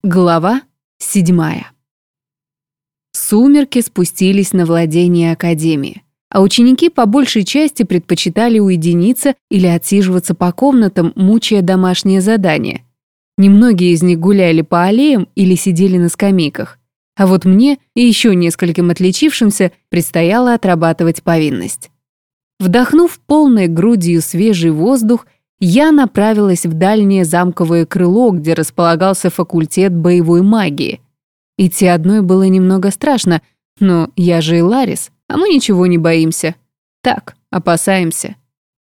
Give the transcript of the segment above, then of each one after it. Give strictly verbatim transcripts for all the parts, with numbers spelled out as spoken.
Глава седьмая. Сумерки спустились на владение Академии, а ученики по большей части предпочитали уединиться или отсиживаться по комнатам, мучая домашние задания. Немногие из них гуляли по аллеям или сидели на скамейках, а вот мне и еще нескольким отличившимся предстояло отрабатывать повинность. Вдохнув полной грудью свежий воздух, я направилась в дальнее замковое крыло, где располагался факультет боевой магии. Идти одной было немного страшно, но я же и Ларис, а мы ничего не боимся. Так, опасаемся.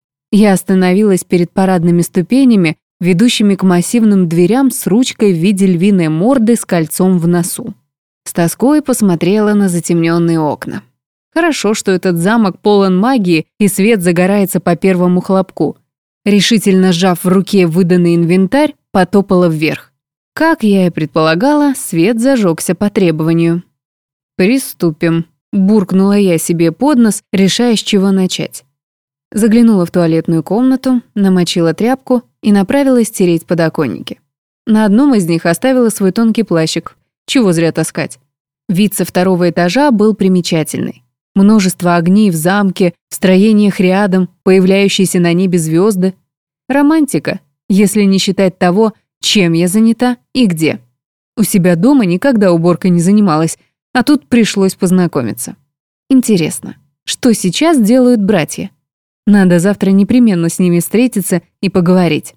Я остановилась перед парадными ступенями, ведущими к массивным дверям с ручкой в виде львиной морды с кольцом в носу. С тоской посмотрела на затемненные окна. Хорошо, что этот замок полон магии, и свет загорается по первому хлопку. Решительно сжав в руке выданный инвентарь, потопала вверх. Как я и предполагала, свет зажегся по требованию. «Приступим», – буркнула я себе под нос, решая, с чего начать. Заглянула в туалетную комнату, намочила тряпку и направилась тереть подоконники. На одном из них оставила свой тонкий плащик. Чего зря таскать. Вид со второго этажа был примечательный. Множество огней в замке, в строениях рядом, появляющиеся на небе звезды. Романтика, если не считать того, чем я занята и где. У себя дома никогда уборкой не занималась, а тут пришлось познакомиться. Интересно, что сейчас делают братья? Надо завтра непременно с ними встретиться и поговорить.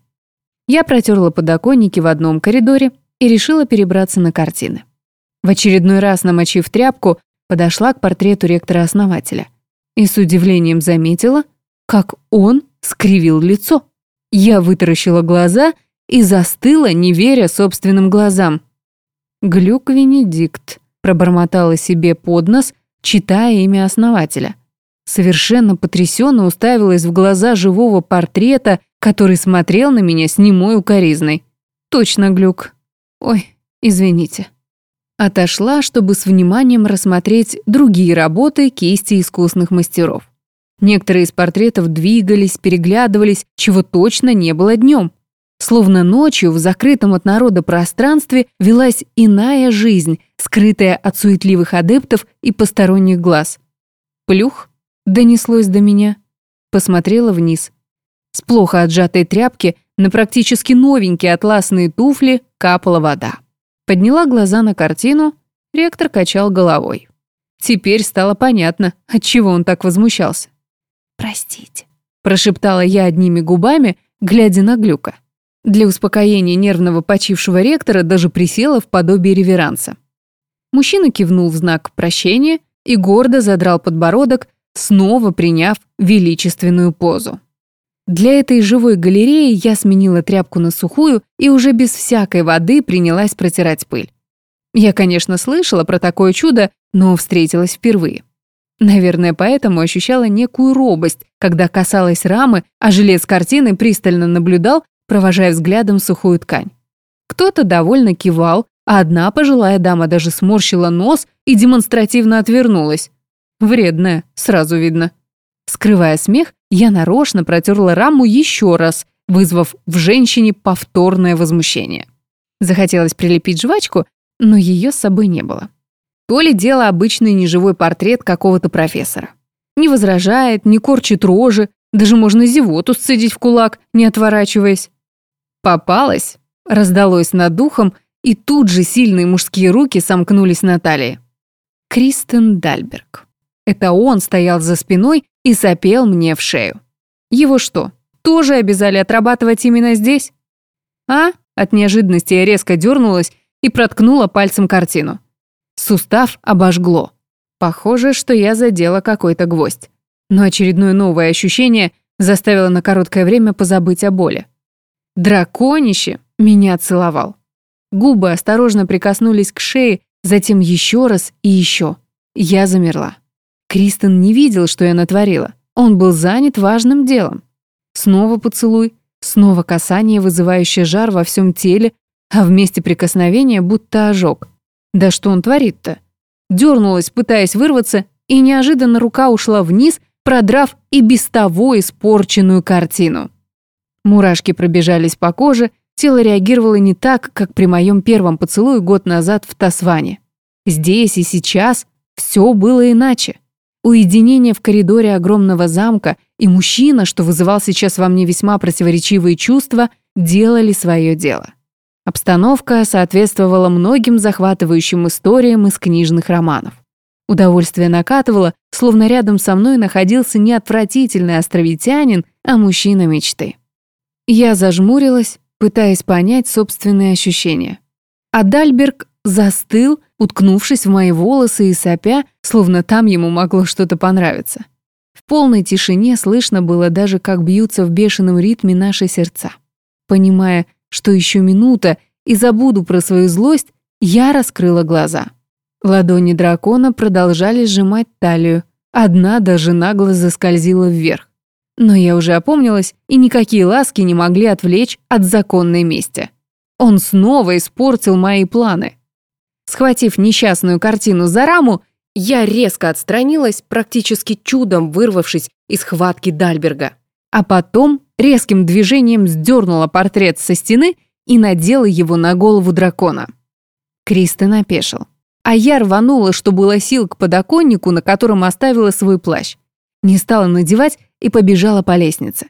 Я протерла подоконники в одном коридоре и решила перебраться на картины. В очередной раз, намочив тряпку, подошла к портрету ректора-основателя и с удивлением заметила, как он скривил лицо. Я вытаращила глаза и застыла, не веря собственным глазам. «Глюк Венедикт», – пробормотала себе под нос, читая имя основателя. Совершенно потрясенно уставилась в глаза живого портрета, который смотрел на меня с немой укоризной. «Точно Глюк. Ой, извините». Отошла, чтобы с вниманием рассмотреть другие работы кисти искусных мастеров. Некоторые из портретов двигались, переглядывались, чего точно не было днем. Словно ночью в закрытом от народа пространстве велась иная жизнь, скрытая от суетливых адептов и посторонних глаз. «Плюх!» — донеслось до меня. Посмотрела вниз. С плохо отжатой тряпки на практически новенькие атласные туфли капала вода. Подняла глаза на картину, ректор качал головой. Теперь стало понятно, отчего он так возмущался. «Простите», – прошептала я одними губами, глядя на Глюка. Для успокоения нервного почившего ректора даже присела в подобие реверанса. Мужчина кивнул в знак прощения и гордо задрал подбородок, снова приняв величественную позу. Для этой живой галереи я сменила тряпку на сухую и уже без всякой воды принялась протирать пыль. Я, конечно, слышала про такое чудо, но встретилась впервые. Наверное, поэтому ощущала некую робость, когда касалась рамы, а жилец картины пристально наблюдал, провожая взглядом сухую ткань. Кто-то довольно кивал, а одна пожилая дама даже сморщила нос и демонстративно отвернулась. Вредная, сразу видно. Скрывая смех, я нарочно протерла раму еще раз, вызвав в женщине повторное возмущение. Захотелось прилепить жвачку, но ее с собой не было. То ли дело обычный неживой портрет какого-то профессора. Не возражает, не корчит рожи, даже можно зевоту сцедить в кулак, не отворачиваясь. «Попалась!» — раздалось над духом, и тут же сильные мужские руки сомкнулись на талии. Кристен Дальберг. Это он стоял за спиной и сопел мне в шею. Его что, тоже обязали отрабатывать именно здесь? А? От неожиданности я резко дернулась и проткнула пальцем картину. Сустав обожгло. Похоже, что я задела какой-то гвоздь. Но очередное новое ощущение заставило на короткое время позабыть о боли. Драконище меня целовал. Губы осторожно прикоснулись к шее, затем еще раз и еще. Я замерла. Кристен не видел, что я натворила. Он был занят важным делом. Снова поцелуй, снова касание, вызывающее жар во всем теле, а в месте прикосновения будто ожог. Да что он творит-то? Дернулась, пытаясь вырваться, и неожиданно рука ушла вниз, продрав и без того испорченную картину. Мурашки пробежались по коже, Тело реагировало не так, как при моем первом поцелуе год назад в Тасване. Здесь и сейчас все было иначе. Уединение в коридоре огромного замка и мужчина, что вызывал сейчас во мне весьма противоречивые чувства, делали свое дело. Обстановка соответствовала многим захватывающим историям из книжных романов. Удовольствие накатывало, словно рядом со мной находился не отвратительный островитянин, а мужчина мечты. Я зажмурилась, пытаясь понять собственные ощущения. А Дальберг застыл, уткнувшись в мои волосы и сопя, словно там ему могло что-то понравиться. В полной тишине слышно было даже, как бьются в бешеном ритме наши сердца. Понимая, что еще минута и забуду про свою злость, я раскрыла глаза. Ладони дракона продолжали сжимать талию, одна даже нагло заскользила вверх. Но я уже опомнилась, и никакие ласки не могли отвлечь от законной мести. Он снова испортил мои планы. Схватив несчастную картину за раму, я резко отстранилась, практически чудом вырвавшись из хватки Дальберга. А потом резким движением сдернула портрет со стены и надела его на голову дракона. Кристен опешил. А я рванула, что было сил, к подоконнику, на котором оставила свой плащ. Не стала надевать и побежала по лестнице.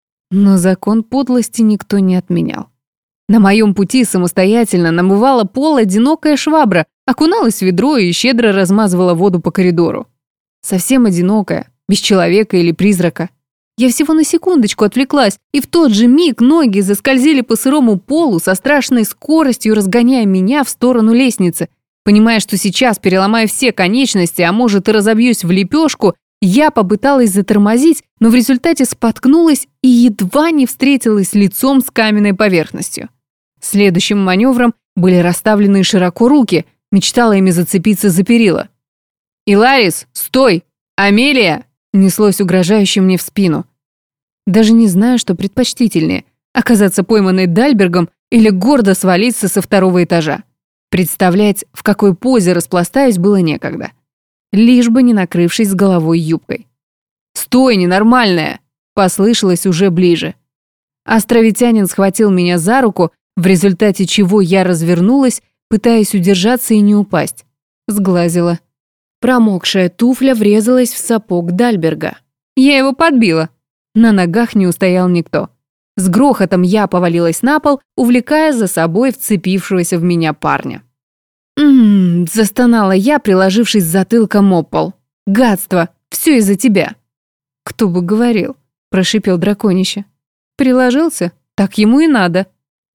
Но закон подлости никто не отменял. На моем пути самостоятельно намывала пол одинокая швабра, окуналась в ведро и щедро размазывала воду по коридору. Совсем одинокая, без человека или призрака. Я всего на секундочку отвлеклась, и в тот же миг ноги заскользили по сырому полу со страшной скоростью, разгоняя меня в сторону лестницы. Понимая, что сейчас переломаю все конечности, а может и разобьюсь в лепешку, я попыталась затормозить, но в результате споткнулась и едва не встретилась лицом с каменной поверхностью. Следующим маневром были расставлены широко руки, мечтала ими зацепиться за перила. «Иларис, стой! Амелия!» неслось угрожающе мне в спину. Даже не знаю, что предпочтительнее – оказаться пойманной Дальбергом или гордо свалиться со второго этажа. Представлять, в какой позе распластаюсь, было некогда. Лишь бы не накрывшись с головой юбкой. «Стой, ненормальная!» – послышалось уже ближе. Островитянин схватил меня за руку, в результате чего я развернулась, пытаясь удержаться и не упасть. Сглазила. Промокшая туфля врезалась в сапог Дальберга. Я его подбила. На ногах не устоял никто. С грохотом я повалилась на пол, увлекая за собой вцепившегося в меня парня. «Ммм», – застонала я, приложившись затылком об пол. «Гадство! Все из-за тебя!» «Кто бы говорил?» – прошипел драконище. «Приложился? Так ему и надо».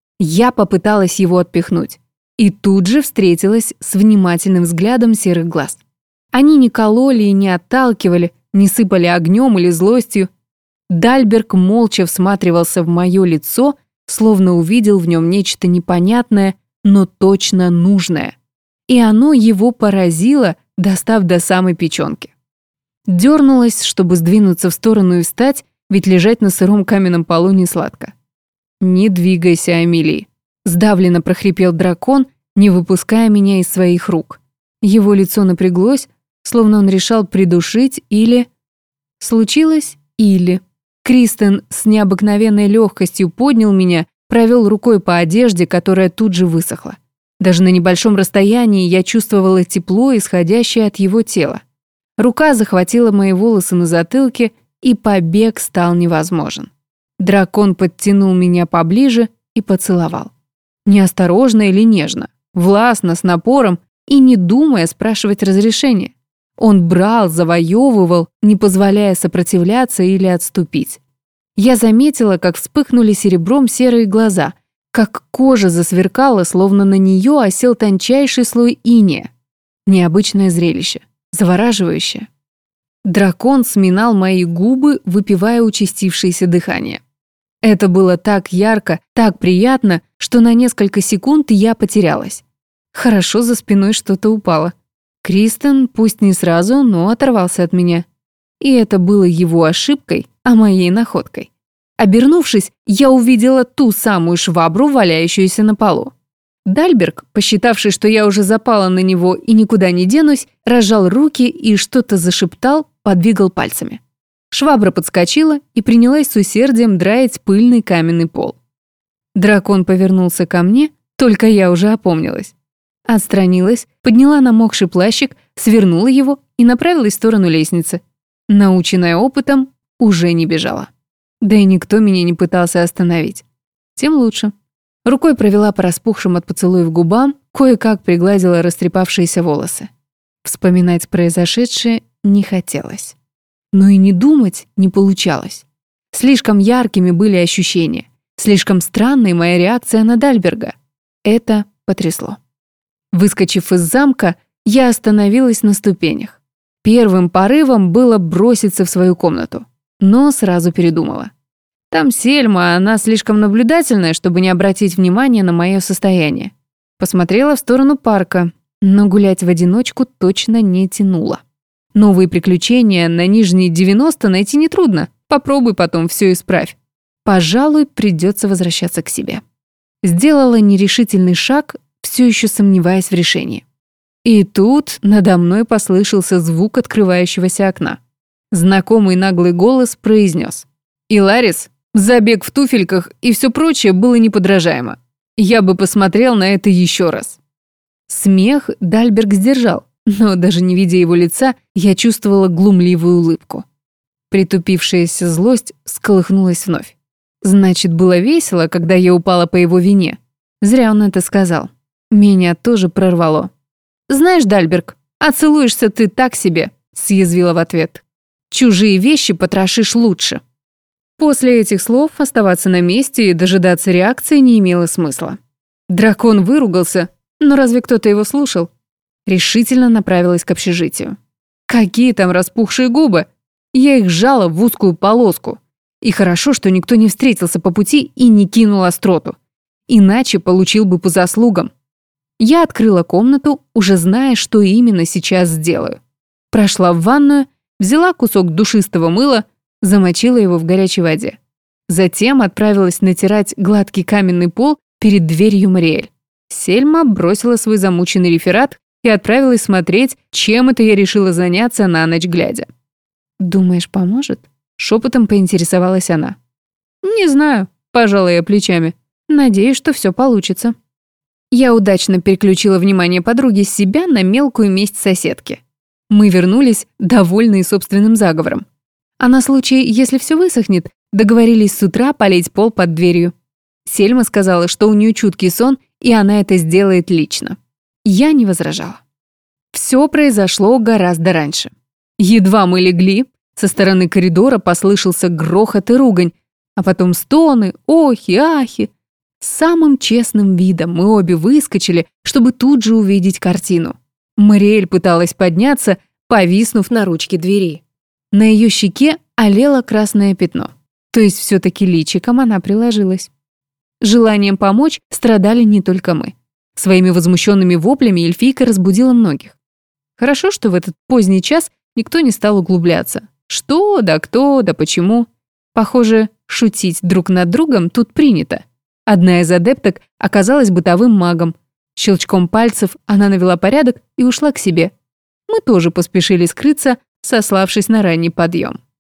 Я попыталась его отпихнуть. И тут же встретилась с внимательным взглядом серых глаз. Они не кололи и не отталкивали, не сыпали огнем или злостью. Дальберг молча всматривался в мое лицо, словно увидел в нем нечто непонятное, но точно нужное. И оно его поразило, достав до самой печенки. Дернулась, чтобы сдвинуться в сторону и встать, ведь лежать на сыром каменном полу не сладко. «Не двигайся, Амелия», – сдавленно прохрипел дракон, не выпуская меня из своих рук. Его лицо напряглось, словно он решал придушить или... Случилось или... Кристен с необыкновенной легкостью поднял меня, провел рукой по одежде, которая тут же высохла. Даже на небольшом расстоянии я чувствовала тепло, исходящее от его тела. Рука захватила мои волосы на затылке, и побег стал невозможен. Дракон подтянул меня поближе и поцеловал. Неосторожно или нежно, властно, с напором и не думая спрашивать разрешения. Он брал, завоевывал, не позволяя сопротивляться или отступить. Я заметила, как вспыхнули серебром серые глаза, как кожа засверкала, словно на нее осел тончайший слой инея. Необычное зрелище, завораживающее. Дракон сминал мои губы, выпивая участившееся дыхание. Это было так ярко, так приятно, что на несколько секунд я потерялась. Хорошо, за спиной что-то упало. Кристен, пусть не сразу, но оторвался от меня. И это было его ошибкой, а моей находкой. Обернувшись, я увидела ту самую швабру, валяющуюся на полу. Дальберг, посчитавший, что я уже запала на него и никуда не денусь, разжал руки и что-то зашептал, подвигал пальцами. Швабра подскочила и принялась с усердием драить пыльный каменный пол. Дракон повернулся ко мне, только я уже опомнилась. Отстранилась, подняла намокший плащик, свернула его и направилась в сторону лестницы. Наученная опытом, уже не бежала. Да и никто меня не пытался остановить. Тем лучше. Рукой провела по распухшим от поцелуев губам, кое-как пригладила растрепавшиеся волосы. Вспоминать произошедшее не хотелось. Но и не думать не получалось. Слишком яркими были ощущения. Слишком странной моя реакция на Дальберга. Это потрясло. Выскочив из замка, я остановилась на ступенях. Первым порывом было броситься в свою комнату, но сразу передумала. Там Сельма, она слишком наблюдательная, чтобы не обратить внимания на мое состояние. Посмотрела в сторону парка, но гулять в одиночку точно не тянуло. Новые приключения на нижние девяносто найти нетрудно. Попробуй потом все исправь. Пожалуй, придется возвращаться к себе. Сделала нерешительный шаг, все еще сомневаясь в решении. И тут надо мной послышался звук открывающегося окна. Знакомый наглый голос произнес: «Иларис, забег в туфельках и все прочее было неподражаемо. Я бы посмотрел на это еще раз». Смех Дальберг сдержал, но даже не видя его лица, я чувствовала глумливую улыбку. Притупившаяся злость всколыхнулась вновь. Значит, было весело, когда я упала по его вине. Зря он это сказал. Меня тоже прорвало. «Знаешь, Дальберг, а целуешься ты так себе», — съязвила в ответ. «Чужие вещи потрошишь лучше». После этих слов оставаться на месте и дожидаться реакции не имело смысла. Дракон выругался, но разве кто-то его слушал? Решительно направилась к общежитию. Какие там распухшие губы? Я их сжала в узкую полоску. И хорошо, что никто не встретился по пути и не кинул остроту. Иначе получил бы по заслугам. Я открыла комнату, уже зная, что именно сейчас сделаю. Прошла в ванную, взяла кусок душистого мыла, замочила его в горячей воде. Затем отправилась натирать гладкий каменный пол перед дверью Мариэль. Сельма бросила свой замученный реферат и отправилась смотреть, чем это я решила заняться на ночь глядя. «Думаешь, поможет?» — шепотом поинтересовалась она. «Не знаю», — пожала я плечами. «Надеюсь, что все получится». Я удачно переключила внимание подруги с себя на мелкую месть соседки. Мы вернулись, довольные собственным заговором. А на случай, если все высохнет, договорились с утра полить пол под дверью. Сельма сказала, что у нее чуткий сон, и она это сделает лично. Я не возражала. Все произошло гораздо раньше. Едва мы легли, со стороны коридора послышался грохот и ругань, а потом стоны, охи, ахи. Самым честным видом мы обе выскочили, чтобы тут же увидеть картину. Мариэль пыталась подняться, повиснув на ручке двери. На ее щеке олело красное пятно. То есть все-таки личиком она приложилась. Желанием помочь страдали не только мы. Своими возмущенными воплями эльфийка разбудила многих. Хорошо, что в этот поздний час никто не стал углубляться. Что, да кто, да почему. Похоже, шутить друг над другом тут принято. Одна из адепток оказалась бытовым магом. Щелчком пальцев она навела порядок и ушла к себе. Мы тоже поспешили скрыться, сославшись на ранний подъем.